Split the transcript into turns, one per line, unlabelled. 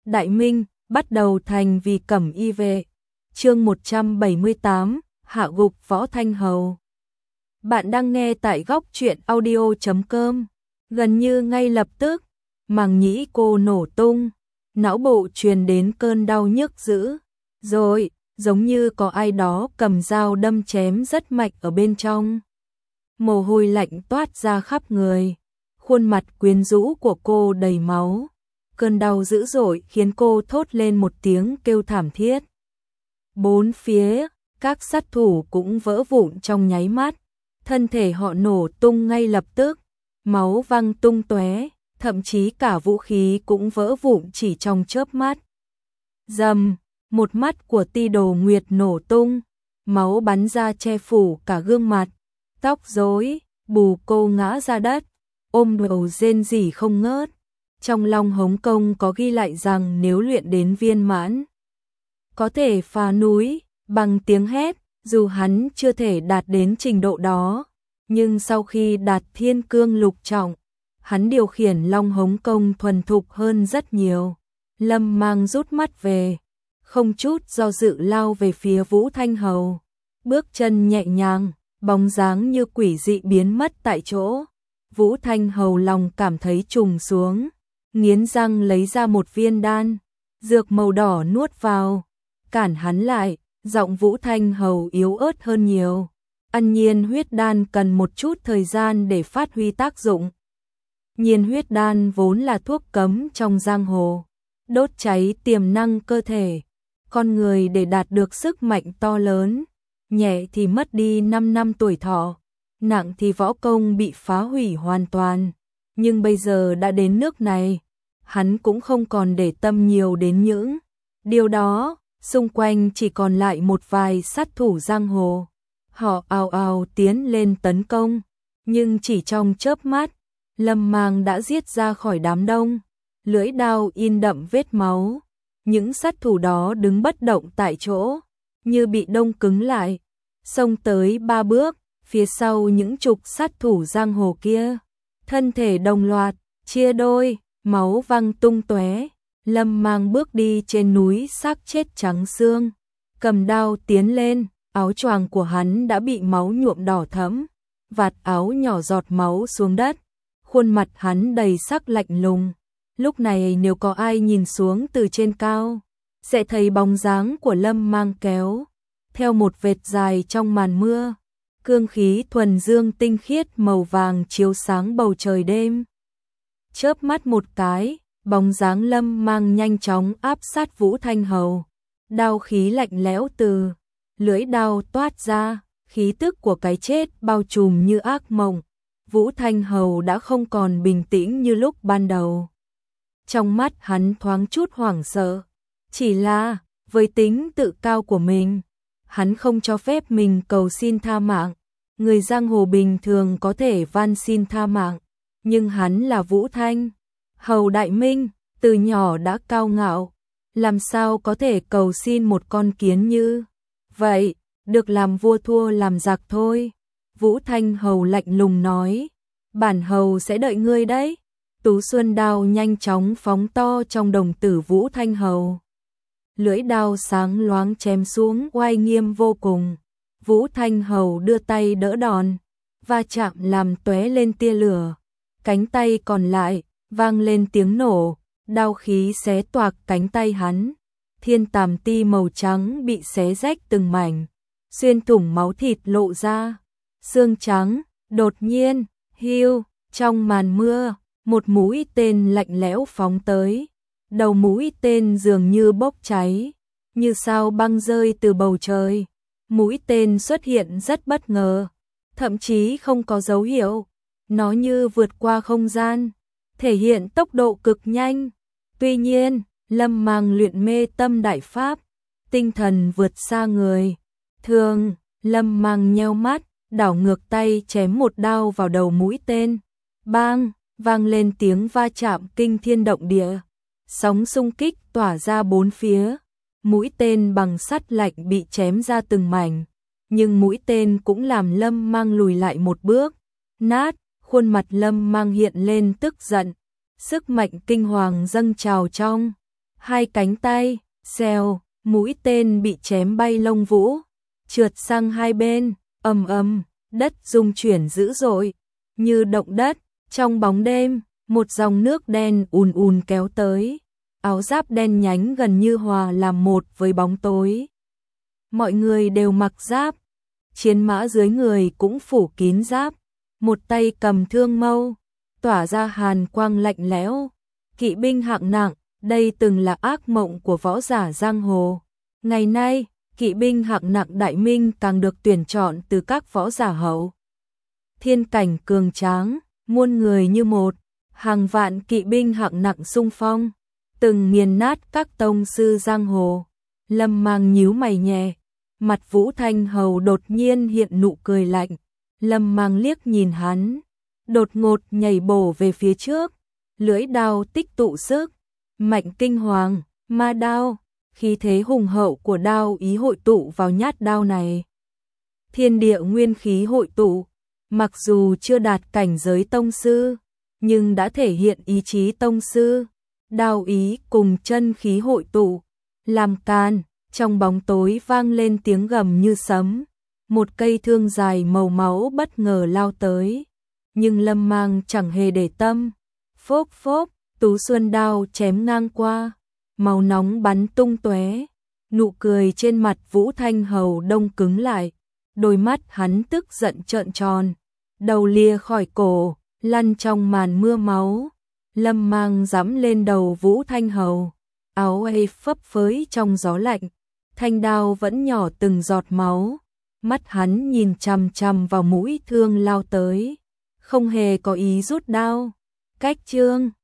Đại Minh, bắt đầu thành vì cẩm y vệ. Chương 178, hạ gục Võ Thanh Hầu. Bạn đang nghe tại góc truyện audio.com. Gần như ngay lập tức, màng nhĩ cô nổ tung, não bộ truyền đến cơn đau nhức dữ, rồi giống như có ai đó cầm dao đâm chém rất mạnh ở bên trong. Mồ hôi lạnh toát ra khắp người, khuôn mặt quyến rũ của cô đầy máu. Cơn đau dữ dội khiến cô thốt lên một tiếng kêu thảm thiết. Bốn phía, các sát thủ cũng vỡ vụn trong nháy mắt, thân thể họ nổ tung ngay lập tức, máu văng tung tóe, thậm chí cả vũ khí cũng vỡ vụn chỉ trong chớp mắt. Rầm, một mắt của Ti Đồ Nguyệt nổ tung, máu bắn ra che phủ cả gương mặt, tóc rối, bù cô ngã ra đất, ôm đầu rên rỉ không ngớt. Trong Long Hống Công có ghi lại rằng nếu luyện đến viên mãn, có thể phá núi, bằng tiếng hét, dù hắn chưa thể đạt đến trình độ đó. Nhưng sau khi đạt Thiên Cương Lục Trọng, hắn điều khiển Long Hống Công thuần thục hơn rất nhiều. Lâm Mang rút mắt về, không chút do dự lao về phía Vũ Thanh Hầu. Bước chân nhẹ nhàng, bóng dáng như quỷ dị biến mất tại chỗ. Vũ Thanh Hầu lòng cảm thấy trùng xuống, nghiến răng lấy ra một viên đan, dược màu đỏ nuốt vào, cản hắn lại. Giọng Vũ Thanh Hầu yếu ớt hơn nhiều. Nhiên huyết đan cần một chút thời gian để phát huy tác dụng. Nhiên huyết đan vốn là thuốc cấm trong giang hồ, đốt cháy tiềm năng cơ thể. Con người để đạt được sức mạnh to lớn, nhẹ thì mất đi 5 năm tuổi thọ, nặng thì võ công bị phá hủy hoàn toàn. Nhưng bây giờ đã đến nước này, hắn cũng không còn để tâm nhiều đến những điều đó. Xung quanh chỉ còn lại một vài sát thủ giang hồ. Họ ào ào tiến lên tấn công, nhưng chỉ trong chớp mắt, Lâm Mang đã giết ra khỏi đám đông, lưỡi đao in đậm vết máu. Những sát thủ đó đứng bất động tại chỗ, như bị đông cứng lại, xông tới 3 bước, phía sau những chục sát thủ giang hồ kia, thân thể đồng loạt chia đôi, máu văng tung tóe. Lâm Mang bước đi trên núi xác chết trắng xương, cầm đao tiến lên, áo choàng của hắn đã bị máu nhuộm đỏ thẫm, vạt áo nhỏ giọt máu xuống đất, khuôn mặt hắn đầy sắc lạnh lùng. Lúc này nếu có ai nhìn xuống từ trên cao, sẽ thấy bóng dáng của Lâm Mang kéo theo một vệt dài trong màn mưa, cương khí thuần dương tinh khiết màu vàng chiếu sáng bầu trời đêm. Chớp mắt một cái, bóng dáng Lâm Mang nhanh chóng áp sát Vũ Thanh Hầu. Đao khí lạnh lẽo từ lưỡi đao toát ra, khí tức của cái chết bao trùm như ác mộng. Vũ Thanh Hầu đã không còn bình tĩnh như lúc ban đầu. Trong mắt hắn thoáng chút hoảng sợ, chỉ là với tính tự cao của mình, hắn không cho phép mình cầu xin tha mạng. Người giang hồ bình thường có thể van xin tha mạng, nhưng hắn là Vũ Thanh Hầu Đại Minh, từ nhỏ đã cao ngạo, làm sao có thể cầu xin một con kiến như vậy, được làm vua thua làm giặc thôi. Vũ Thanh Hầu lạnh lùng nói, bản hầu sẽ đợi ngươi đấy. Tú Xuân đao nhanh chóng phóng to trong đồng tử Vũ Thanh Hầu. Lưỡi đao sáng loáng chém xuống oai nghiêm vô cùng. Vũ Thanh Hầu đưa tay đỡ đòn, va chạm làm tóe lên tia lửa. Cánh tay còn lại vang lên tiếng nổ, đao khí xé toạc cánh tay hắn. Thiên tàm ti màu trắng bị xé rách từng mảnh, xuyên thủng máu thịt lộ ra. Xương trắng, đột nhiên, hiu, trong màn mưa, một mũi tên lạnh lẽo phóng tới. Đầu mũi tên dường như bốc cháy, như sao băng rơi từ bầu trời. Mũi tên xuất hiện rất bất ngờ, thậm chí không có dấu hiệu. Nó như vượt qua không gian, thể hiện tốc độ cực nhanh. Tuy nhiên, Lâm Mang luyện mê tâm đại pháp, tinh thần vượt xa người thường. Lâm Mang nheo mắt, đảo ngược tay chém một đao vào đầu mũi tên. Bang, vang lên tiếng va chạm kinh thiên động địa. Sóng xung kích tỏa ra bốn phía. Mũi tên bằng sắt lạnh bị chém ra từng mảnh, nhưng mũi tên cũng làm Lâm Mang lùi lại một bước. Nát, khuôn mặt Lâm Mang hiện lên tức giận. Sức mạnh kinh hoàng dâng trào trong hai cánh tay, xèo, mũi tên bị chém bay lông vũ, trượt sang hai bên, ầm ầm, đất rung chuyển dữ dội, như động đất. Trong bóng đêm, một dòng nước đen ùn ùn kéo tới, áo giáp đen nhánh gần như hòa làm một với bóng tối. Mọi người đều mặc giáp, chiến mã dưới người cũng phủ kín giáp, một tay cầm thương mâu, tỏa ra hàn quang lạnh lẽo. Kỵ binh hạng nặng, đây từng là ác mộng của võ giả giang hồ. Ngày nay, kỵ binh hạng nặng Đại Minh càng được tuyển chọn từ các võ giả hậu thiên cảnh cường tráng, muôn người như một, hàng vạn kỵ binh hạng nặng xung phong, từng nghiền nát các tông sư giang hồ. Lâm Mang nhíu mày nhẹ, mặt Vũ Thanh Hầu đột nhiên hiện nụ cười lạnh. Lâm Mang liếc nhìn hắn, đột ngột nhảy bổ về phía trước, lưỡi đao tích tụ sức, mạnh kinh hoàng, ma đao, khí thế hùng hậu của đao ý hội tụ vào nhát đao này. Thiên địa nguyên khí hội tụ, mặc dù chưa đạt cảnh giới tông sư, nhưng đã thể hiện ý chí tông sư. Đao ý cùng chân khí hội tụ, làm can, trong bóng tối vang lên tiếng gầm như sấm. Một cây thương dài màu máu bất ngờ lao tới, nhưng Lâm Mang chẳng hề để tâm. Phốp phốp, tú xuân đao chém ngang qua, máu nóng bắn tung tóe. Nụ cười trên mặt Vũ Thanh Hầu đông cứng lại, đôi mắt hắn tức giận trợn tròn, đầu lìa khỏi cổ, lăn trong màn mưa máu. Lâm Mang giẫm lên đầu Vũ Thanh Hầu, áo ấy phấp phới trong gió lạnh, thanh đao vẫn nhỏ từng giọt máu. Mắt hắn nhìn chằm chằm vào mũi thương lao tới, không hề có ý rút đao. Cách chương